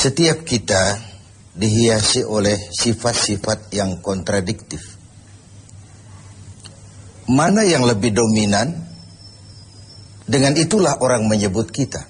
Setiap kita dihiasi oleh sifat-sifat yang kontradiktif. Mana yang lebih dominan, dengan itulah orang menyebut kita.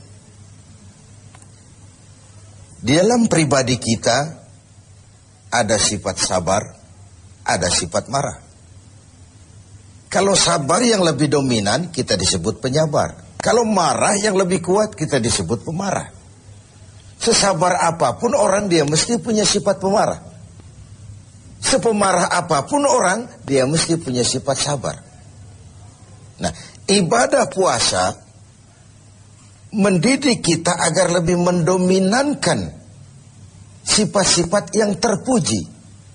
Di dalam pribadi kita ada sifat sabar, ada sifat marah. Kalau sabar yang lebih dominan, kita disebut penyabar. Kalau marah yang lebih kuat, kita disebut pemarah. Sesabar apapun orang, dia mesti punya sifat pemarah. Sepemarah apapun orang, dia mesti punya sifat sabar. Nah, ibadah puasa mendidik kita agar lebih mendominankan sifat-sifat yang terpuji,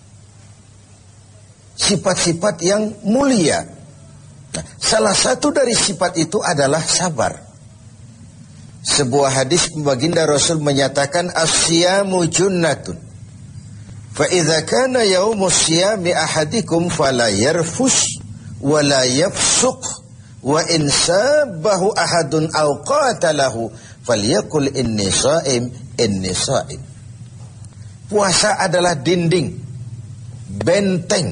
sifat-sifat yang mulia. Nah, salah satu dari sifat itu adalah sabar. Sebuah hadis baginda Rasul menyatakan as-siyamu junnatun. Fa idza kana yaumus siyami ahadikum fala yarfus wa la yafsuq wa in sabahu ahadun aw qatalahu falyaqul inni shaim inni shaim. Puasa adalah dinding, benteng.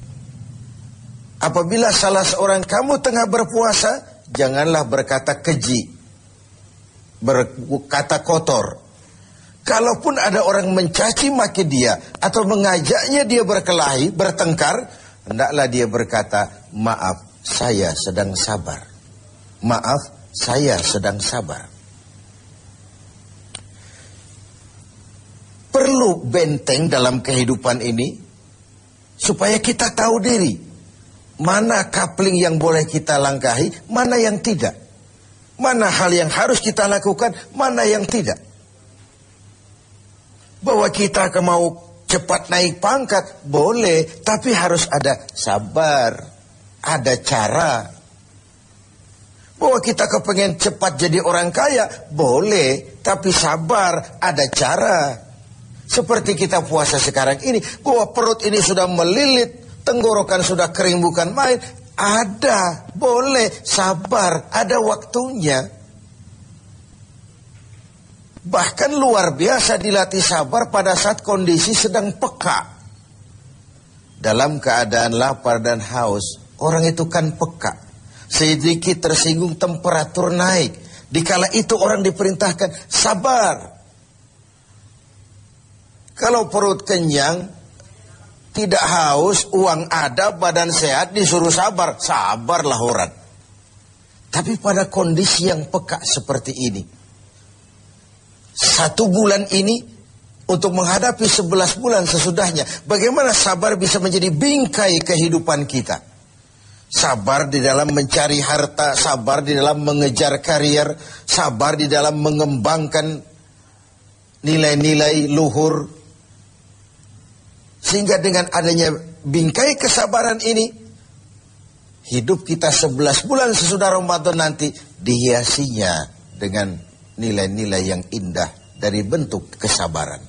Apabila salah seorang kamu tengah berpuasa, janganlah berkata keji, berkata kotor. Kalaupun ada orang mencaci maki dia atau mengajaknya dia berkelahi, bertengkar, hendaklah dia berkata, maaf, saya sedang sabar. Maaf, saya sedang sabar. Perlu benteng dalam kehidupan ini supaya kita tahu diri. Mana coupling yang boleh kita langkahi, mana yang tidak. Mana hal yang harus kita lakukan, mana yang tidak. Bahwa kita mau cepat naik pangkat, boleh. Tapi harus ada sabar, ada cara. Bahwa kita kepengen cepat jadi orang kaya, boleh. Tapi sabar, ada cara. Seperti kita puasa sekarang ini, bahwa perut ini sudah melilit, tenggorokan sudah kering bukan main. Ada, boleh, sabar, ada waktunya. Bahkan luar biasa dilatih sabar pada saat kondisi sedang peka. Dalam keadaan lapar dan haus, orang itu kan peka. Sedikit tersinggung temperatur naik. Dikala itu orang diperintahkan sabar. Kalau perut kenyang, tidak haus, uang ada, badan sehat, disuruh sabar. Sabarlah orang. Tapi pada kondisi yang peka seperti ini, 1 bulan ini untuk menghadapi 11 bulan sesudahnya, bagaimana sabar bisa menjadi bingkai kehidupan kita. Sabar di dalam mencari harta, sabar di dalam mengejar karier, sabar di dalam mengembangkan nilai-nilai luhur. Sehingga dengan adanya bingkai kesabaran ini, hidup kita 11 bulan sesudah Ramadan nanti dihiasinya dengan nilai-nilai yang indah dari bentuk kesabaran.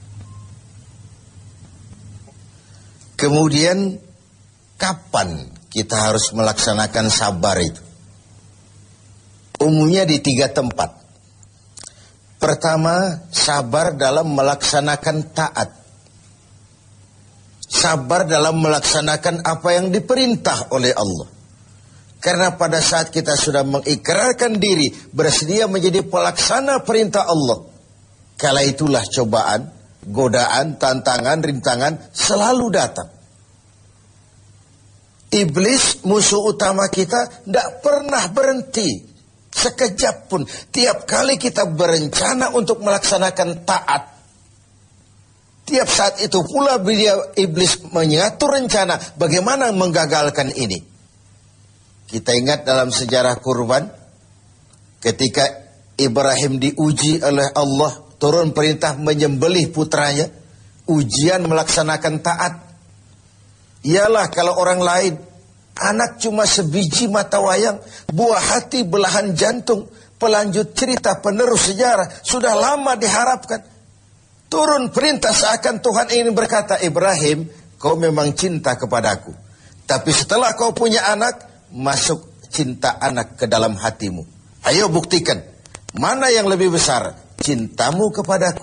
Kemudian, kapan kita harus melaksanakan sabar itu? Umumnya di 3 tempat. Pertama, sabar dalam melaksanakan taat. Sabar dalam melaksanakan apa yang diperintah oleh Allah. Karena pada saat kita sudah mengikrarkan diri, bersedia menjadi pelaksana perintah Allah, kala itulah cobaan, godaan, tantangan, rintangan selalu datang. Iblis, musuh utama kita, tidak pernah berhenti sekejap pun. Tiap kali kita berencana untuk melaksanakan taat, tiap saat itu pula iblis mengatur rencana bagaimana menggagalkan ini. Kita ingat dalam sejarah kurban, ketika Ibrahim diuji oleh Allah, turun perintah menyembelih putranya, ujian melaksanakan taat. Ialah kalau orang lain, anak cuma sebiji mata wayang, buah hati belahan jantung, pelanjut cerita penerus sejarah, sudah lama diharapkan. Turun perintah seakan Tuhan ingin berkata, Ibrahim, kau memang cinta kepadaku. Tapi setelah kau punya anak, masuk cinta anak ke dalam hatimu. Ayo buktikan, mana yang lebih besar, cintamu kepadaku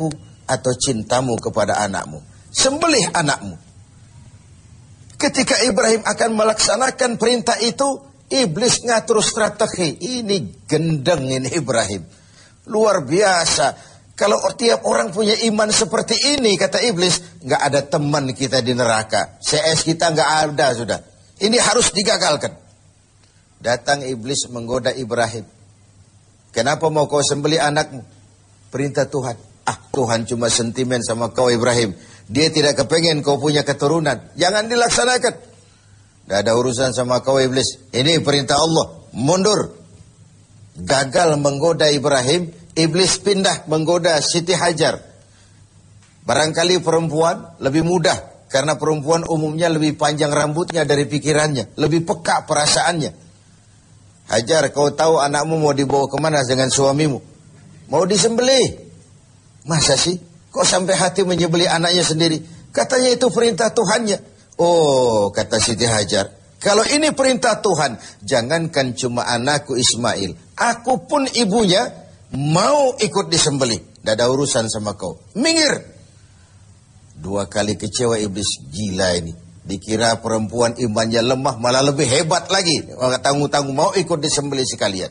atau cintamu kepada anakmu. Sembelih anakmu. Ketika Ibrahim akan melaksanakan perintah itu, iblis ngatur strategi. Ini gendeng ini Ibrahim. Luar biasa. Kalau tiap orang punya iman seperti ini, kata iblis, nggak ada teman kita di neraka. CS kita nggak ada sudah. Ini harus digagalkan. Datang iblis menggoda Ibrahim. Kenapa mau kau sembelih anakmu? Perintah Tuhan. Tuhan cuma sentimen sama kau Ibrahim. Dia tidak kepengen kau punya keturunan. Jangan dilaksanakan. Tidak ada urusan sama kau iblis. Ini perintah Allah. Mundur. Gagal menggoda Ibrahim. Iblis pindah menggoda Siti Hajar. Barangkali perempuan lebih mudah. Karena perempuan umumnya lebih panjang rambutnya dari pikirannya. Lebih peka perasaannya. Hajar, kau tahu anakmu mau dibawa kemana dengan suamimu? Mau disembelih. Masa sih? Kok sampai hati menyembelih anaknya sendiri? Katanya itu perintah Tuhannya. Oh, kata Siti Hajar. Kalau ini perintah Tuhan, jangankan cuma anakku Ismail. Aku pun ibunya mau ikut disembelih. Tidak ada urusan sama kau. Minggir. 2 kali kecewa iblis. Gila ini. Dikira perempuan imannya lemah, malah lebih hebat lagi. Tanggung-tanggung mau ikut disembelih sekalian.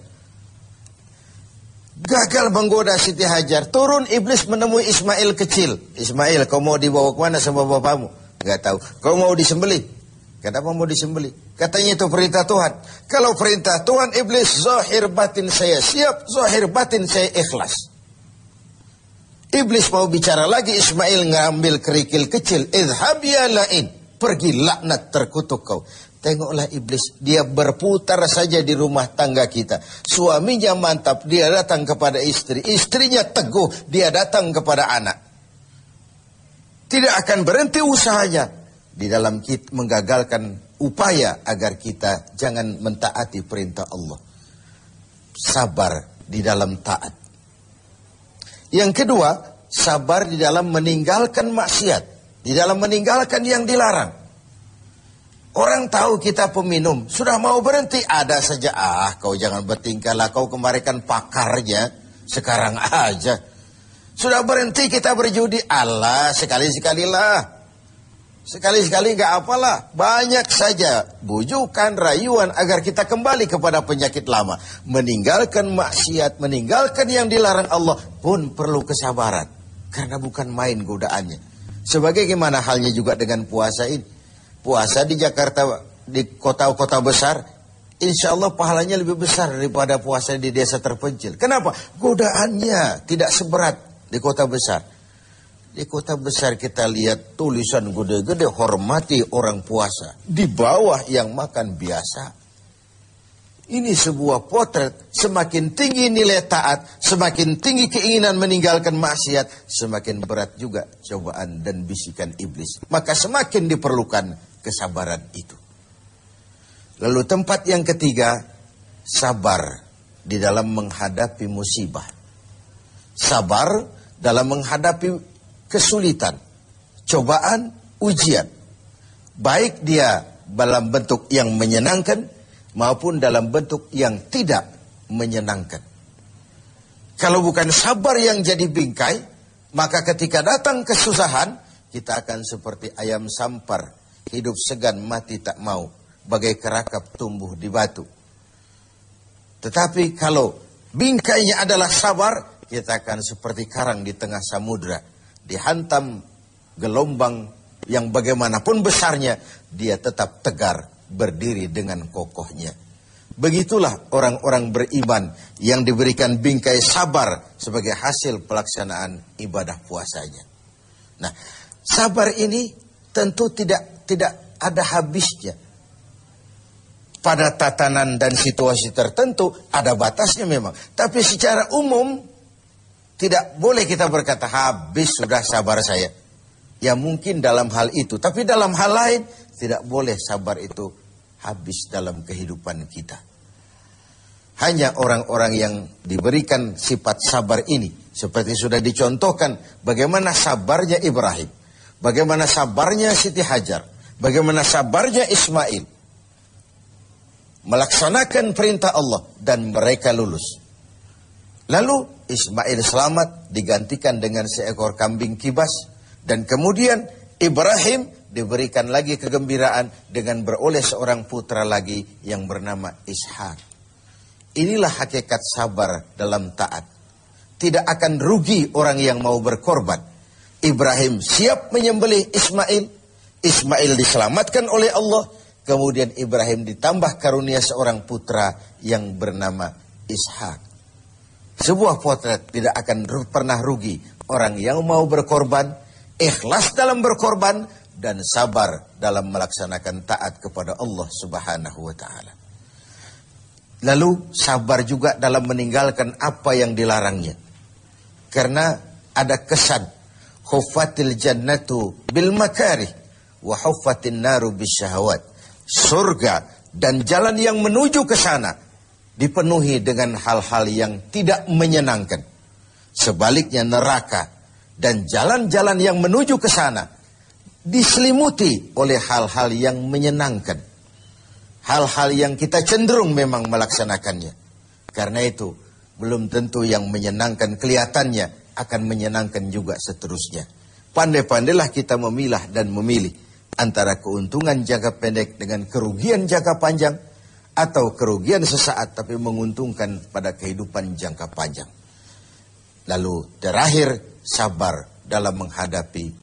Gagal menggoda Siti Hajar. Turun iblis menemui Ismail kecil. Ismail, kau mau dibawa kemana sama bapakmu? Gak tahu. Kau mau disembelih? Kenapa mau disembelih? Katanya itu perintah Tuhan. Kalau perintah Tuhan, iblis, zahir batin saya siap, zahir batin saya ikhlas. Iblis mau bicara lagi, Ismail ngambil kerikil kecil. Idhab ya la'in. Pergi laknat terkutuk kau. Tengoklah iblis, dia berputar saja di rumah tangga kita. Suaminya mantap, dia datang kepada istri. Istrinya teguh, dia datang kepada anak. Tidak akan berhenti usahanya di dalam kita menggagalkan upaya agar kita jangan mentaati perintah Allah. Sabar di dalam taat. Yang kedua, sabar di dalam meninggalkan maksiat. Di dalam meninggalkan yang dilarang. Orang tahu kita peminum, sudah mau berhenti, ada saja. Kau jangan bertingkah lah, kau kemarin kan pakarnya, sekarang aja. Sudah berhenti kita berjudi, Allah sekali-sekalilah. Sekali-sekali gak apalah, banyak saja bujukan, rayuan agar kita kembali kepada penyakit lama. Meninggalkan maksiat, meninggalkan yang dilarang Allah pun perlu kesabaran. Karena bukan main godaannya. Sebagaimana halnya juga dengan puasa ini. Puasa di Jakarta, di kota-kota besar, insya Allah pahalanya lebih besar daripada puasa di desa terpencil. Kenapa? Godaannya tidak seberat di kota besar. Di kota besar kita lihat tulisan gede-gede, hormati orang puasa. Di bawah yang makan biasa. Ini sebuah potret, semakin tinggi nilai taat, semakin tinggi keinginan meninggalkan maksiat, semakin berat juga cobaan dan bisikan iblis. Maka semakin diperlukan kesabaran itu. Lalu tempat yang ketiga, sabar di dalam menghadapi musibah. Sabar dalam menghadapi kesulitan, cobaan, ujian. Baik dia dalam bentuk yang menyenangkan maupun dalam bentuk yang tidak menyenangkan. Kalau bukan sabar yang jadi bingkai, maka ketika datang kesusahan, kita akan seperti ayam sampar. Hidup segan, mati tak mau. Bagai kerakap tumbuh di batu. Tetapi kalau bingkainya adalah sabar, kita akan seperti karang di tengah samudra. Dihantam gelombang yang bagaimanapun besarnya, dia tetap tegar, berdiri dengan kokohnya. Begitulah orang-orang beriman yang diberikan bingkai sabar sebagai hasil pelaksanaan ibadah puasanya. Nah, sabar ini tentu tidak ada habisnya. Pada tatanan dan situasi tertentu ada batasnya memang. Tapi secara umum tidak boleh kita berkata habis sudah sabar saya. Ya mungkin dalam hal itu. Tapi dalam hal lain tidak boleh sabar itu habis dalam kehidupan kita. Hanya orang-orang yang diberikan sifat sabar ini. Seperti sudah dicontohkan bagaimana sabarnya Ibrahim. Bagaimana sabarnya Siti Hajar. Bagaimana sabarnya Ismail. Melaksanakan perintah Allah dan mereka lulus. Lalu Ismail selamat digantikan dengan seekor kambing kibas. Dan kemudian Ibrahim diberikan lagi kegembiraan dengan beroleh seorang putra lagi yang bernama Ishak. Inilah hakikat sabar dalam taat. Tidak akan rugi orang yang mau berkorban. Ibrahim siap menyembelih Ismail. Ismail diselamatkan oleh Allah. Kemudian Ibrahim ditambah karunia seorang putra yang bernama Ishak. Sebuah potret tidak akan pernah rugi. Orang yang mau berkorban, ikhlas dalam berkorban, dan sabar dalam melaksanakan taat kepada Allah Subhanahu wa ta'ala. Lalu sabar juga dalam meninggalkan apa yang dilarangnya. Karena ada kesan huffatil jannatu bil makarih wa huffatin naru bisyahawat. Surga dan jalan yang menuju ke sana dipenuhi dengan hal-hal yang tidak menyenangkan. Sebaliknya neraka dan jalan-jalan yang menuju ke sana diselimuti oleh hal-hal yang menyenangkan. Hal-hal yang kita cenderung memang melaksanakannya. Karena itu belum tentu yang menyenangkan kelihatannya akan menyenangkan juga seterusnya. Pandai-pandailah kita memilah dan memilih antara keuntungan jangka pendek dengan kerugian jangka panjang, atau kerugian sesaat tapi menguntungkan pada kehidupan jangka panjang. Lalu terakhir, sabar dalam menghadapi